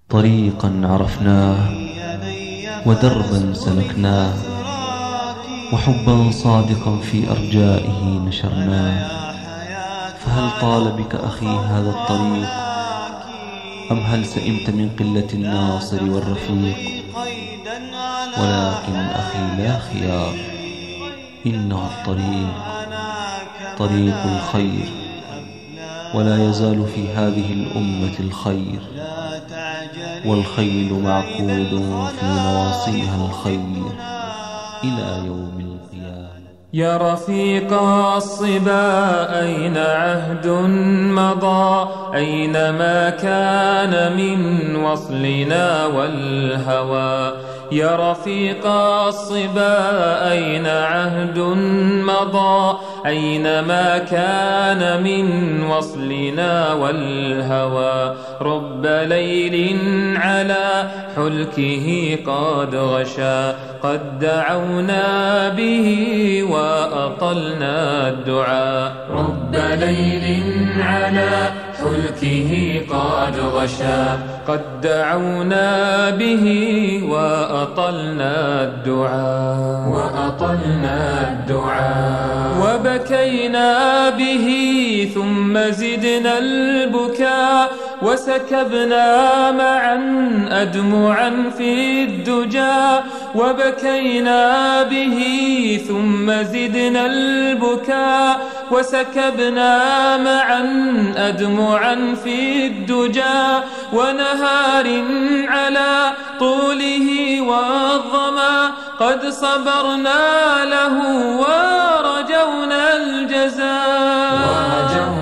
طريقا عرفناه ودربا سلكناه، وحبا صادقا في أرجائه نشرناه. فهل طال بك أخي هذا الطريق، أم هل سئمت من قلة الناصر والرفيق؟ ولكن أخي لا خيار، إنه الطريق طريق الخير، ولا يزال في هذه الأمة الخير، والخيل معقود في نواصيها الخير إلى يوم القيامة. يا رفيق الصبا أين عهد مضى، أين ما كان من وصلنا والهوى؟ يا رفيق الصبا أين عهد مضى، أين ما كان من وصلنا والهوى؟ رب ليل على حلكه قد غشا، قد دعونا به وأطلنا الدعاء. رب ليل على حلكه قد غشا، قد دعونا به وأطلنا الدعاء. وبكينا به ثم زدنا البكاء، وسكبنا معا أدمعا في الدجى. وبكينا به ثم زدنا البكاء، وسكبنا معا أدمعا في الدجى. ونهار على طوله والظما قد صبرنا له ورجونا الجزاء.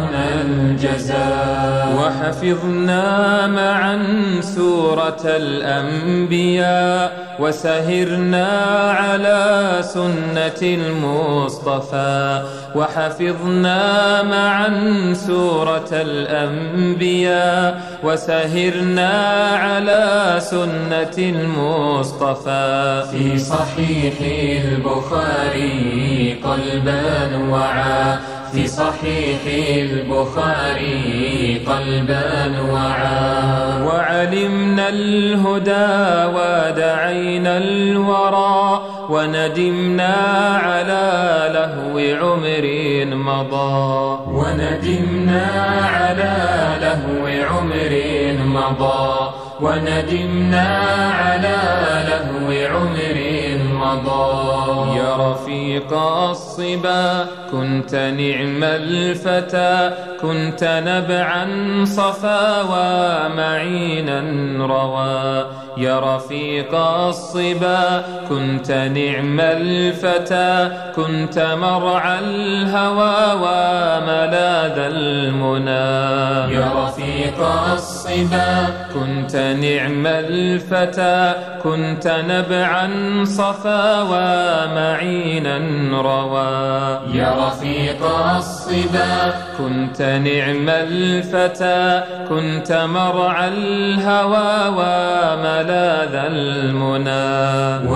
وحفظنا معا سورة الأنبياء، وسهرنا على سنة المصطفى. وحفظنا معا سورة الأنبياء، وسهرنا على سنة المصطفى. في صحيح البخاري قلبا وعى، في صحيح البخاري قلبا وعى. وعلمنا الهدى ودعينا الورى، وندمنا على لهو عمر مضى. وندمنا على لهو عمر مضى. وندمنا على لهو عمر مضى. يا رفيق الصبا كنت نعم الفتى، كنت نبعا صفا ومعينا روى. يا رفيق الصبا كنت نعم الفتى، كنت مرعى الهوى وملاذ المنى. يا رفيق الصبا كنت نعم الفتى، كنت نبعا صفا ومعينا روى. يا رفيق الصبا كنت نعم الفتى، كنت مرعى الهوى وملاذ المنى.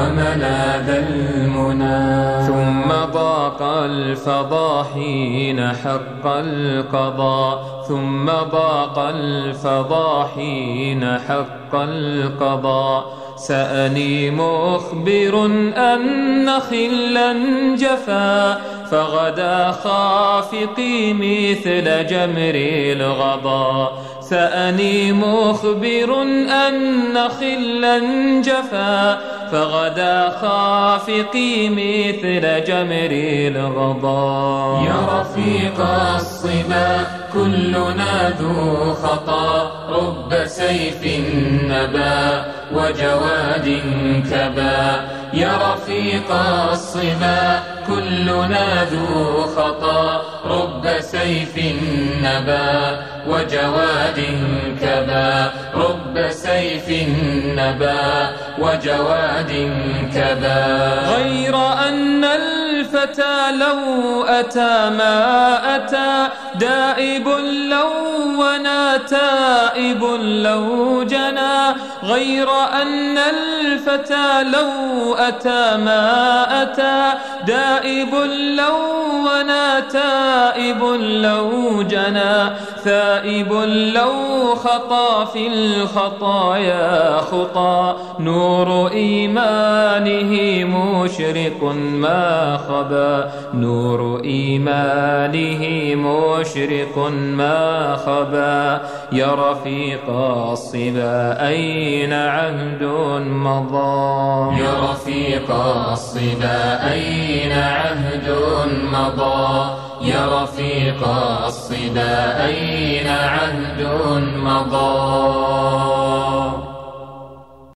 ثم ضاق الفضا حين حق القضاء، ثم ضاق الفضا حين حق القضاء. سأني مخبر أن خلا جفا، فغدا خافقي مثل جمر الغضا. سأني مخبر أن خلا جفا، فغدا خافقي مثل جمر الغضا. يا رفيق الصبا كلنا ذو خطا، رب سيف نبا وجواد كبا. يا رفيق الصبا كلنا ذو خطا، رب سيف نبا وجواد كبا. رب سيف نبا وجواد كبا. غير أن الفتى لو أتى ما أتى دائب لو ونا تائب لو جنى غير أن الفتى لو أتى ما أتى دائب لو ونا تائب لو جنى ثائب لو خطى في الخطايا خطى نور إيمانه مشرق ما خبا نور إيمانه مشرق ما خبا يا رفيق الصبا أين عهد مضى يا رفيق الصبا أين عهد مضى يا رفيق الصبا أين عهد مضى